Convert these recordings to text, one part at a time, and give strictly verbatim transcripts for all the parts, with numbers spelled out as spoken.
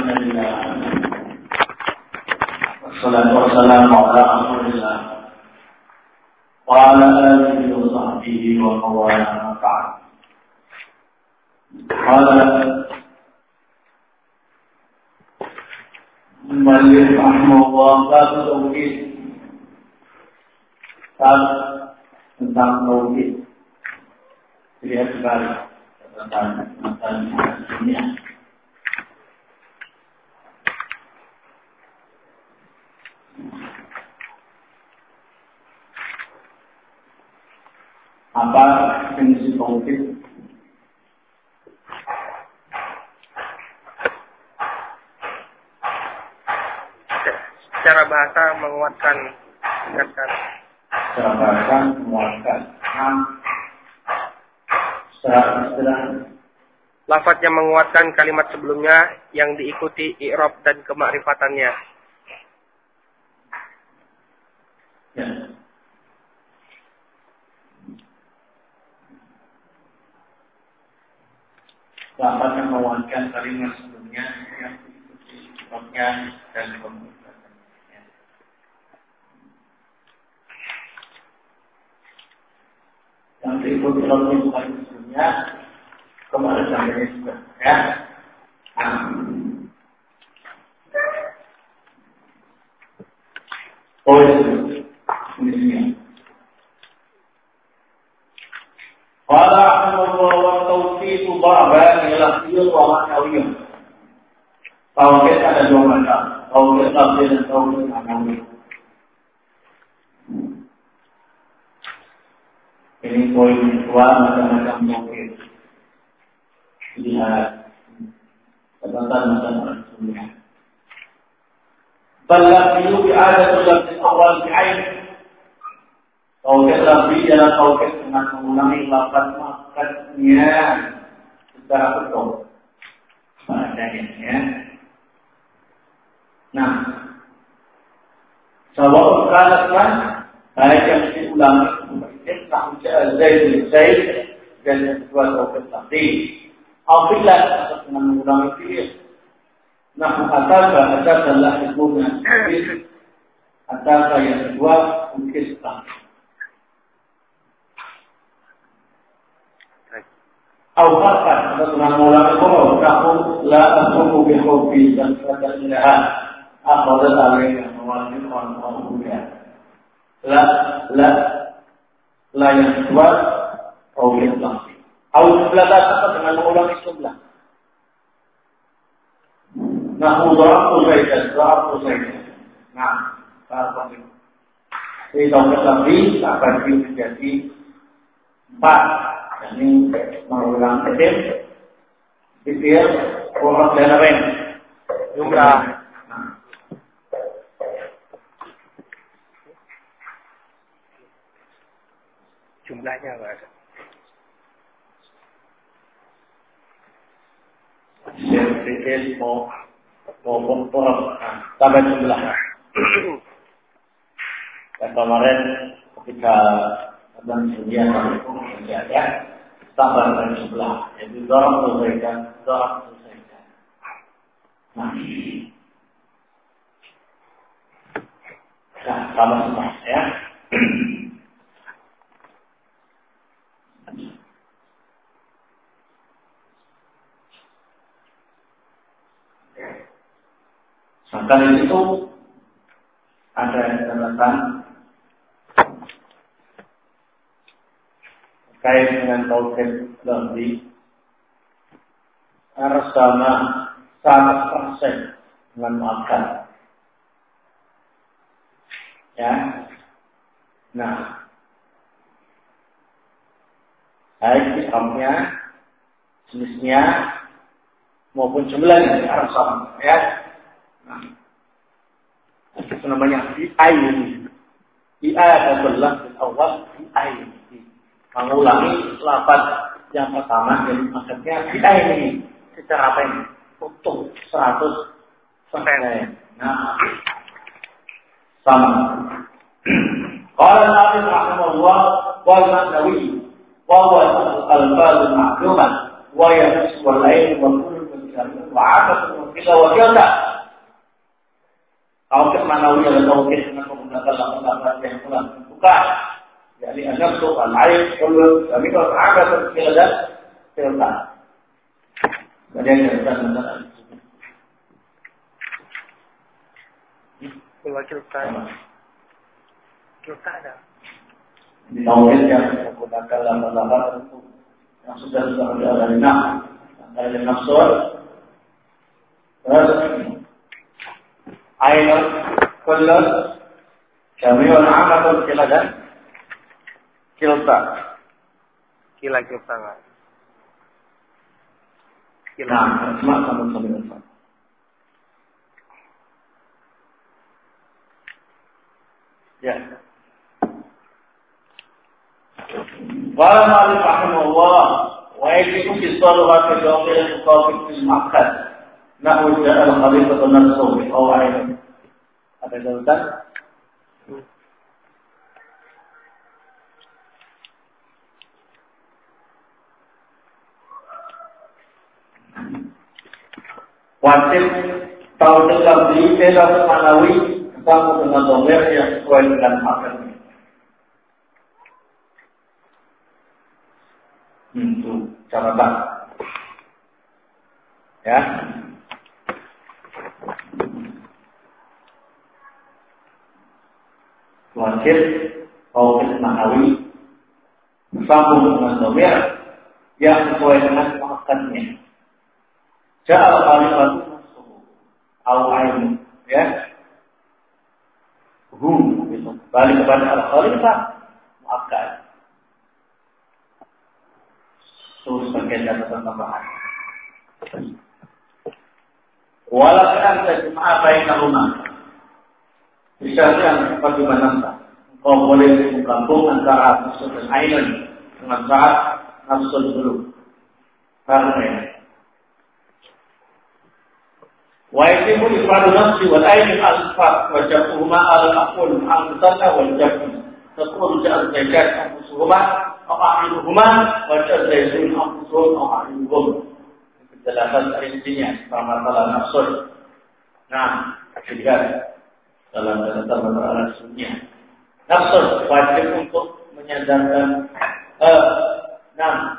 Alhamdulillah. Wassalatu wassalamu ala Rasulillah wa ala alihi wa sahbihi wa mawala ba'd. Qala Malik rahimahullah bab tauhid. Bab tentang tauhid. Lihat sekali tentang tentang dunia. Apa definisi tauhid? Secara bahasa menguatkan, menguatkan. Secara bahasa menguatkan. Secara istilah. Lafadznya menguatkan kalimat sebelumnya yang diikuti i'rab dan kemakrifatannya. Ya. Lafaz yang menguatkan kalimat sebelumnya yang diikuti i'rabnya dan kemakrifatannya. Yang diikuti i'rabnya bukan sebelumnya, kemakrifatannya juga. Ya. Oh ya. Ini. Qala rahimahullah wa tauhid ba'dan lafziyun wa ma'nawiyyun. Tauhid ada dua macam, tauhid lafzi dan tauhid ma'nawi. Ini poin kedua macam-macam tauhid. Lihat tentang masalah sebelumnya. Balaghiyu bi'adatul lafzi awal bi'ain. Tauhid lafzi adalah tauhid dengan mengulangi lafaz maknanya secara betul. Padanya ya. Nah, sawa'un kalatkan baik yang diulangi seperti tahun Zaid Zaid dan yang kedua tauhid lafzi. Apabila dengan mengulangi fi'il. Nah, ataka ataka adalah hubungan fi'il. Ataka yang kedua mungkin lafzi. Awalkan atau dengan mulai kau kamu la aku bihobi dan kata ilaha apa dalil yang mewajibkan orang mulia la la la yang kedua kau bilang awal sebelah kata dengan mengulangi sebelah nah udara uzaidah udara uzaidah nah apa itu ini tahun lebih akan menjadi empat. Ini mengulang kecil, detail, orang dan lain. Jumlah. Jumlahnya nggak ada. Detail mau mau orang tambah jumlah. Dan kemarin ketika dan sekian itu ya. Tambah dari sebelah, jadi dorong selesaikan, dorong selesaikan. Nah, nah sama semua ya. Maka di situ ada catatan kait dengan tauhid lafzi harus sama seratus persen dengan akal. Ya. Nah, baik islamnya, jenisnya maupun jumlahnya harus sama. Ya. Nah, itu namanya bi'ain. Bi'adatul lafzi awal bi'ain. Mengulangi lafaz yang pertama yang maksudnya kita ini secara apa ini utuh seratus persen. Nah, sama. Qala Nabi rahimahullah wal ma'nawi wa huwa al-alfaz al-ma'lumah wa yahsu wal ayn wa kullu jami'un wa 'amatun bila wa qiyada. Tauhid manawi adalah tauhid dengan menggunakan lafaz-lafaz yang telah ditentukan. Jadi an-nafsu al-'ain kullu jami'un wa 'amatun bila qiyada. Kemudian yang terakhir wakil ta'ala. Wakil ta'ala. Tauhid yang menggunakan lafaz-lafaz yang sudah sudah ada di nama, ada di nafsul, terus ainul kullu jami'un 'amatun kila dan kilta. Kila kilta nggak? Kila. Nah, semua sama-sama sama. Ya. Qala Malik rahimahullah wa yajibu fi salawat al-jawmil al-muqabil fil ma'qad nahu ja'a al-khalifatu nafsuhu bi qawaid. Ada jawaban? Wajib tahu tentang detail manawi ketemu dengan domer yang sesuai dengan maknanya. Itu catatan. Ya. Wajib tahu manawi sambung dengan domer yang sesuai dengan maknanya. Ja'al khalifatu nafsuhu au ainu, ya. Hu itu balik kepada al-khalifah muakkad. Terus bagian catatan tambahan. Wala kan tajma'a bainahuma. Misalkan bagaimana engkau boleh menggabung antara nafsul dan ainun dengan saat nafsul dulu. Karena wa yajibu ifradu nafsi wal ayn al-sifat wa jam'uhuma al-aqul al-mutanna wal jam' taqulu ja'a zakat anfusuhuma aw a'yunuhuma wa ja'a zaitun anfusuhum aw a'yunuhum. Penjelasan intinya sama masalah nafsul. Nah, juga dalam dalam masalah nafsunya. Nafsul wajib untuk menyadarkan eh nah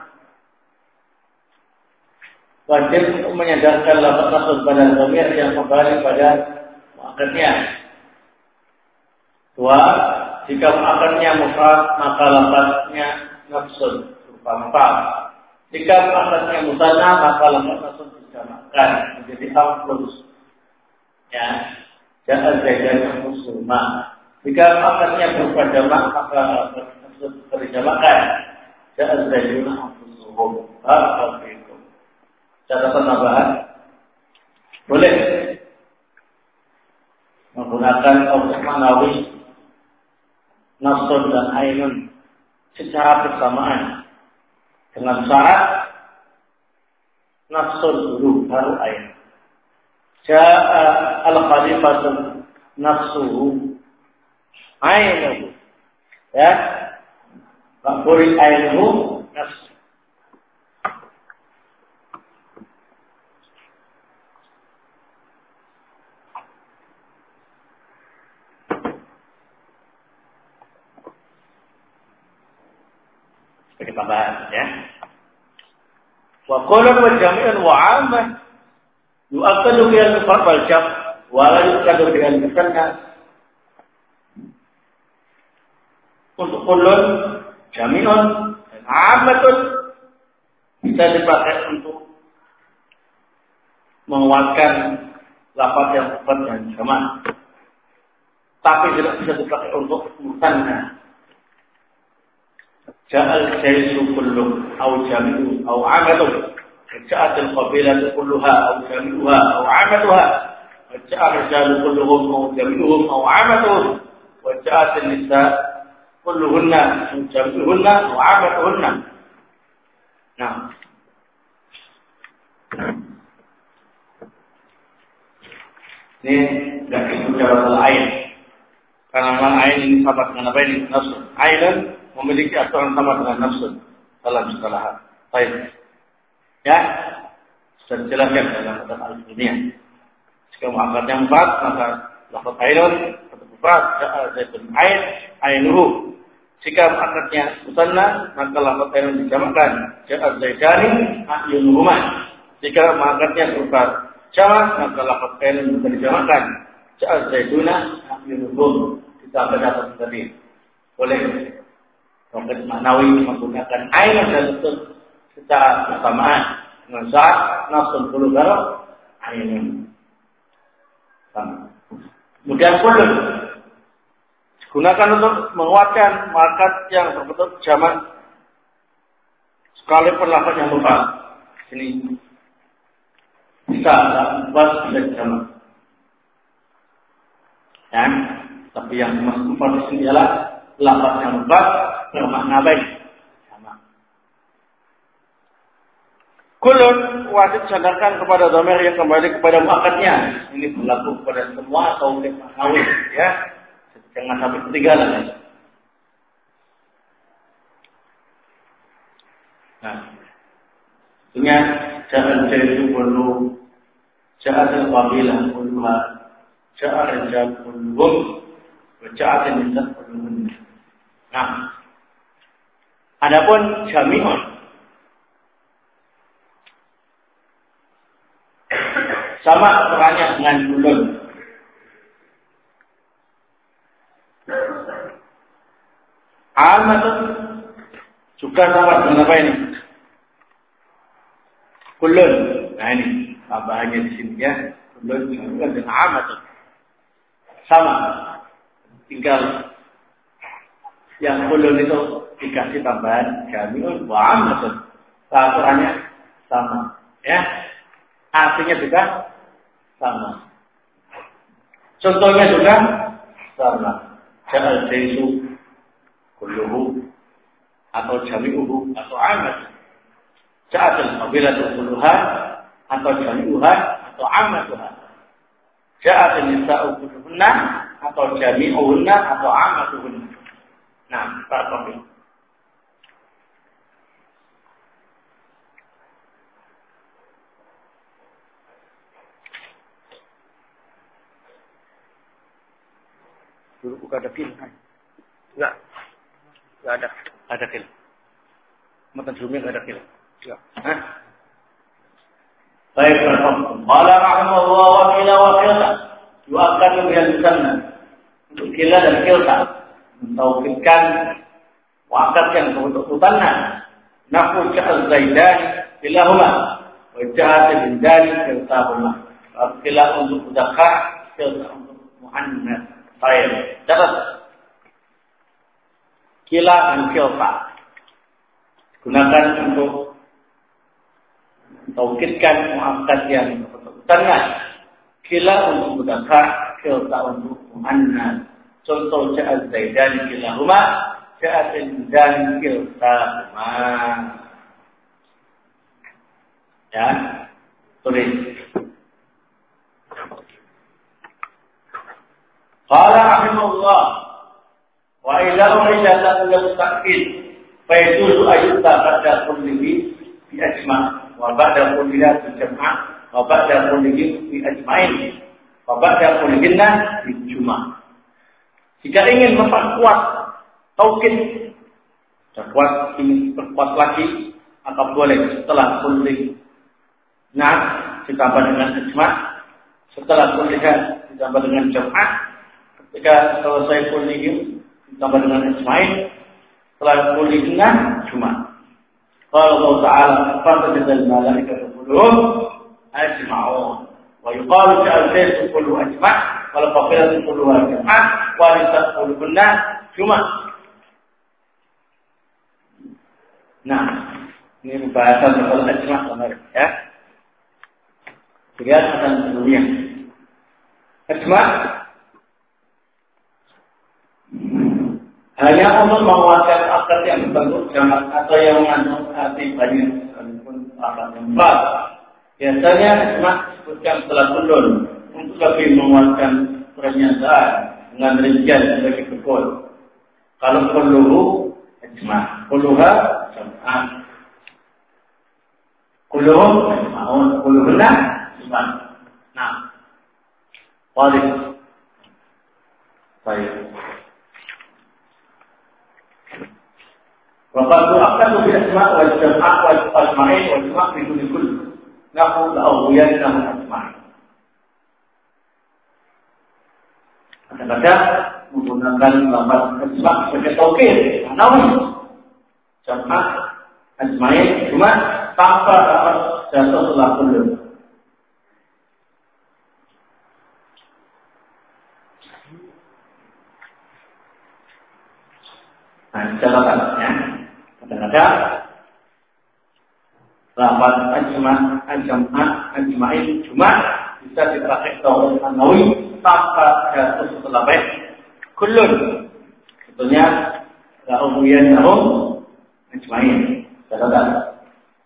wajib untuk menyadarkan lafaz nafsul pada dhamir yang kembali pada muakkadnya. Dua, jika muakkadnya mufrad maka lafaznya nafsul berupa mufrad. Jika muakkadnya musanna maka lafaz nafsul dijamakkan menjadi amfus. Ya, ja'a zaidan muslimah. Jika muakkadnya berupa jamak maka lafaz nafsul dijamakkan ja'a zaidun anfusuhum. Barakallahu fikum. Catatan tambahan boleh menggunakan objek manawi nafsul dan ainun secara bersamaan dengan syarat nafsul dulu baru ain. Ja'a al-khalifatu nafsuhu ainuhu, ya, makburi ainuhu nafsu. Sebagai tambahan, ya. Wa qawlan wa jami'an wa 'ammah yu'akkadu bi al-farq wal jam' wa la yu'akkadu bi al-musanna. Untuk qawlan jami'an dan 'ammatun bisa dipakai untuk menguatkan lafaz yang mufrad dan jamak. Tapi tidak bisa dipakai untuk musanna. Ja'al jaisu kullu aw jami'u aw 'amatu. Ja'at al-qabilatu kulluha aw jami'uha aw 'amatuha. Wa ja'a rijalu kulluhum aw jami'uhum aw 'amatuhum. Wa ja'at an-nisa' kulluhunna aw jami'uhunna aw 'amatuhunna. Nah. Ini enggak bicara lain. Karena ain ini sama dengan apa ini? Nafsu. Ainun memiliki aturan sama dengan nafsu dalam istilah. Baik. Ya. sudah dijelaskan dalam kitab Al-Ilmiah. Jika mu'akadnya empat, maka lafaz ainun atau mufrad ja'a zaidun ain ainuhu. Jika mu'akadnya musanna, maka lafaz ainun dijamakkan ja'a zaidani ayunuhuma. Jika mu'akadnya berupa jamak, maka lafaz ainun bisa dijamakkan ja'a zaiduna ayunuhum. Ditambah atas tadi. Boleh roket maknawi menggunakan ainun dan tutur secara bersamaan dengan saat nafsul puluh ainun. Sama. Kemudian kulun digunakan untuk menguatkan markat yang berbentuk jamak sekalipun lafaz yang mufrad. Ini bisa buat bisa jamak. Dan tapi yang mufrad ini adalah lafaz yang mufrad bermakna baik. Sama. Kulun wajib sandarkan kepada dhamir yang kembali kepada mu'akadnya. Ini berlaku kepada semua tauhid maknawi, ya. Jangan sampai ketinggalan. Ya. Nah, tentunya jangan jadi perlu jangan wabilah kulluha, jangan jangan kulluhum, jangan jangan kulluhum. Nah, adapun jami'un sama perannya dengan kulun. Amatun juga sama dengan apa ini? Kulun. Nah ini tambahannya di sini ya. Kulun juga dengan amatun. Sama. Tinggal yang kulun itu dikasih tambahan jami'un wa amatun. Aturannya sama. Ya. Artinya juga sama. Contohnya juga sama. Ja'al jaisu kulluhu atau jami'uhu atau amat. Ja'al qabilatu kulluha atau jami'uha atau amatuha. Ja'al nisa'u kulluhunna atau jami'uhunna atau amatuhunna. Nah, Pak Tommy. Dulu bukan ada film kan? Enggak. Enggak ada. Ada film. Mata zoomnya enggak ada film. Enggak. Hah? Baik, Rasulullah. Qala rahimahullah wa qila wa qila. Yu'akkadu bil sunnah. Untuk qila dan qila mentauhidkan waqat yang berbentuk mutanna. Nafu ja'al zaidan bilahuma wa ja'al bindani kiltahuma. Qila untuk mudzakkar, qila untuk muannas. Baik, catat. Kila dan kilta digunakan untuk taukidkan mu'akkad yang berbentuk Kila untuk mudzakkar, kilta untuk muannas. Contoh ja'a zaidan kilahuma, ja'a zaidan kiltahuma. Ya, tulis. Qala rahimahullah wa ila urida ta'ala ta'kid fa yajuzu ayyuta ba'da kullihi bi ajma' wa ba'da kullihi bi jam'a wa ba'da kullihi bi ajma'in wa ba'da kullihinna bi juma'. Jika ingin memperkuat taukid dan kuat ingin perkuat lagi maka boleh setelah kulli nah ditambah dengan ajma', setelah kullihan ditambah dengan jam'a. Jika selesai kulihim ditambah dengan ismail, setelah kulihna cuma. Kalau Allah Taala fadzal malaikatu kulluhum ajma'un. Wa yuqalu ja'al kullu ajma', wal qafilatu kullu ajma', wa lisaquluna cuma. Nah, ini pembahasan soal ajma' kemarin ya. Lihat akan sebelumnya. Ajma' hanya untuk menguatkan akad yang berbentuk jamak atau yang mengandung arti banyak sekalipun akad yang empat. Biasanya ajma' disebutkan setelah kulun untuk lebih menguatkan pernyataan dengan rincian sebagai bekal. Kalau kulluhu ajma', kulluha jam'ah. kulluhum ajma'un, kulluhunna ajma'un. Nah, wajib. Baik. Waqad tu'akkadu bil asma' wal jam'a' wal ajma'in wal jam'a' fi kulli kull. Nahu la'awiyannahum ajma'in. Kadang-kadang menggunakan lafaz asma' sebagai taukid, namun jam'a' ajma'in cuma tanpa lafaz jatuh setelah kullu. Nah, catatannya kadang-kadang lafaz ajma' ajma' ajma'in cuma bisa dipakai taukid nawawi tanpa jatuh setelah baik kullun. Sebetulnya la'ubiyannahum ajma'in. Catatan.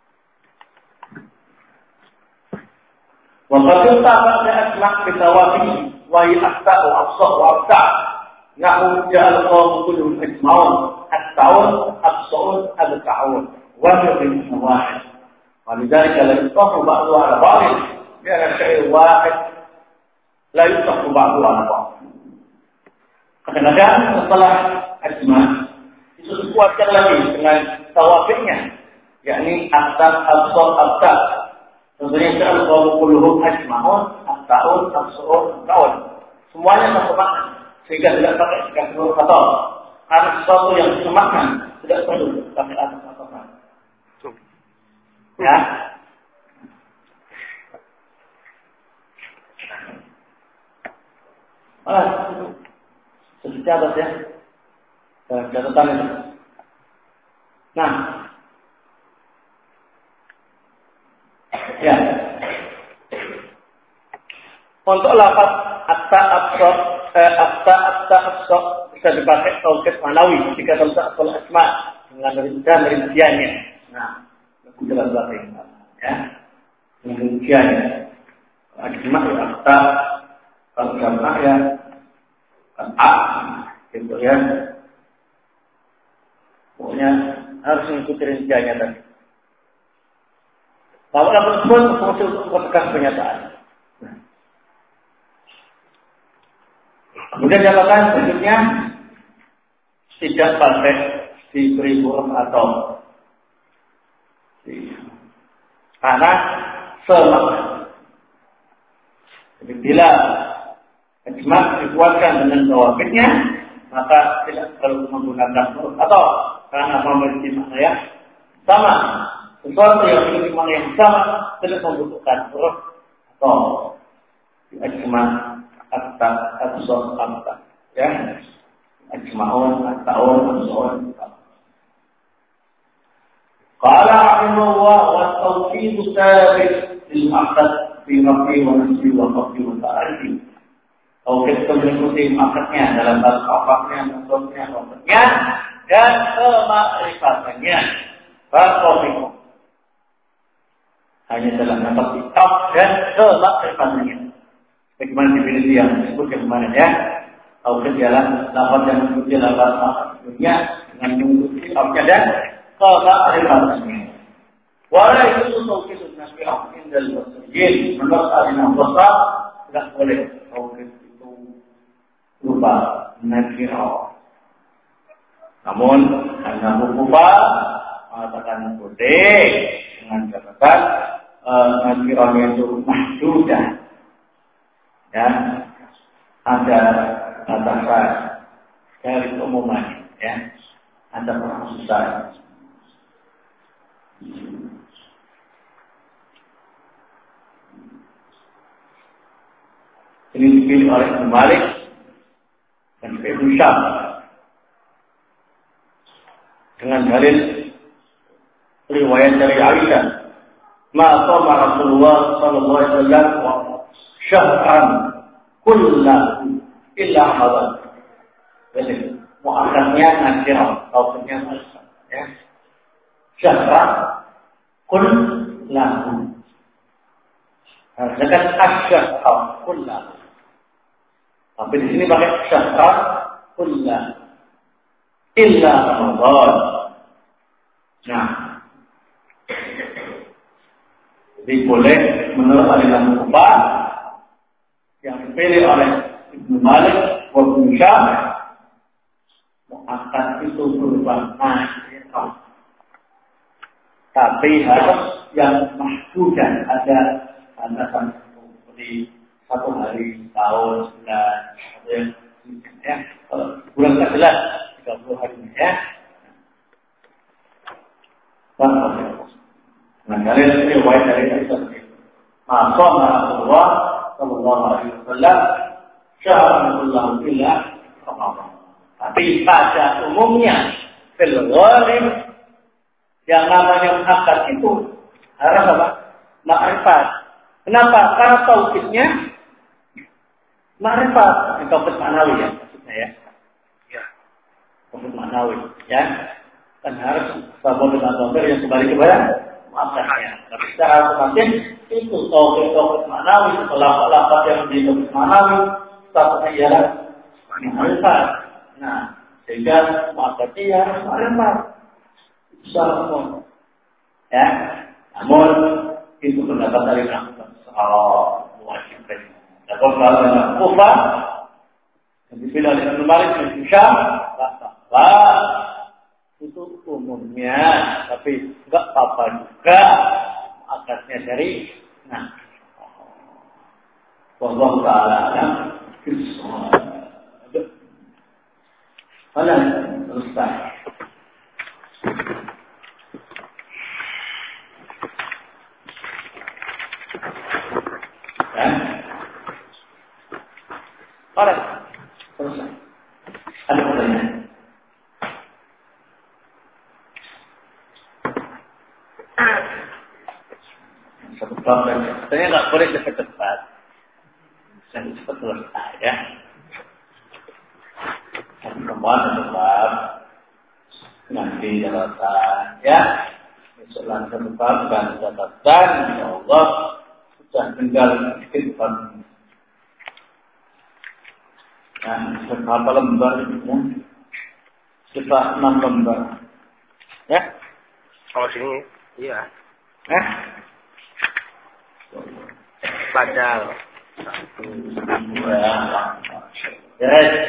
Wa qad tabaqna asma' bi tawafi wa yaqta wa afsa wa afsa. Nahu ja'al qawm kulluhum ajma'un at-ta'un afsa'un al-ta'un wa min wahid. Wa lidzalika la yuqafu ba'du 'ala ba'd. Bi'ala syai' wahid la yuqafu ba'du 'ala ba'd. Kadang-kadang setelah ajma' itu dikuatkan lagi dengan tawafinya, yakni aktar, absor, absar. Tentunya kalau kaum kulluhum ajma'un, aktaun, absor, aktaun. Semuanya satu makna, sehingga tidak pakai sekat seluruh kata. Karena sesuatu yang semakna tidak perlu pakai atas atau mana. Ya. Malah sedikit atas ya. Catatan itu. Nah, ya. Untuk lafaz atta absor, eh, atta atta absor bisa dipakai taukid manawi jika terletak asal asma dengan dan rinciannya. Nah, aku jelas lagi, ya. Dengan rinciannya. Ajma' ya atta, kalau jam'a ya a, gitu ya. Pokoknya harus mengikuti rinciannya tadi. Kalau lafaz tersebut berfungsi untuk mempertegas pernyataan. Nah. Kemudian catatan berikutnya tidak pakai diberi huruf atau karena semakna. Jadi bila ajma' dikuatkan dengan tawafidnya, maka tidak perlu menggunakan huruf atau karena memiliki makna yang sama. Sesuatu yang memiliki makna yang sama tidak membutuhkan huruf atau ajma' atta absor atta, ya, ajma'un attaun absorun. Qala rahimahullah wa tawfidu sabit lil aqd fi rafi wa nasbi wa qafi wa ta'arifi. Tawfid itu mengikuti maknanya dalam bahasa Arabnya, maksudnya, maksudnya dan kema'rifatannya. Bahasa hanya dalam nafas kitab dan kema'rifatannya. Bagaimana definisi yang disebut yang kemarin ya? Tauhid ialah lafaz yang mengikuti lafaz maksudnya dengan mengikuti artinya dan kema'rifatannya. Wala itu tauhid nafi'ah indal basriyin menurut Al-Imam Basri tidak boleh tauhid itu berupa nafi'ah. Namun karena Bukhari mengatakan boleh dengan catatan nafi'ahnya itu mahdudah. Ya, ada batasan dari keumuman, ya, ada perkhususan. Ini dipilih oleh Ibnu Malik dan Ibnu Syam dengan dalil riwayat dari Aisyah, "Ma qama Rasulullah sallallahu alaihi wasallam syahran kullahu illa Ramadan." Jadi muakhirnya nakirah, tauhidnya nasab, ya. Syahran kullahu. Sedangkan asyahran kullahu. Tapi di sini pakai syahran kullahu illa Ramadan. Nah, Jadi boleh menurut aliran Kufah yang dipilih oleh Ibnu Malik wa Ibnu Syam, muakkad itu berupa nasirah. Tapi harus yang mahdudan, ada batasan seperti satu hari, tahun, bulan, atau yang ya, kalau bulan tak jelas tiga puluh hari ya. Nah, kalian riwayat dari Aisyah itu. Maka Rasulullah Sallallahu Alaihi Wasallam syara'allahu illa Ramadan. Tapi pada umumnya fil ghalib yang namanya akad itu harus apa? Ma'rifat. Kenapa? Karena tauhidnya ma'rifat, tauhid ma'nawi ya maksudnya ya. Ya. Tauhid ma'nawi ya. Kan harus sama dengan tauhid yang kembali kepada maknanya. Tapi secara otomatis itu tauhid-tauhid ma'nawi setelah lafaz yang menjadi tauhid ma'nawi statusnya ialah ma'rifat. Nah, sehingga maknanya harus ma'rifat. Insyaallah. Ya. Namun itu pendapat dari Imam soal wajib. Dan kalau dengan Kufah yang dipilih oleh Ibnu Malik bin Syam, bahwa itu umumnya, tapi enggak apa-apa juga akadnya dari nah. Wallahu ta'ala alam bisawab. Mana Ustaz? Alright, selesai. Ada pertanyaan? Satu problem. Saya nggak boleh cepat-cepat. Saya cepat selesai ya. Tapi kemana tetap nanti catatan ya. Besok langsung tetapkan catatan. Ya Allah sudah tinggal sedikit pan. Nah, berapa lembar ya? Sekitar enam lembar. Ya? Oh sini, iya. Eh? Padahal. Satu, dua, tiga.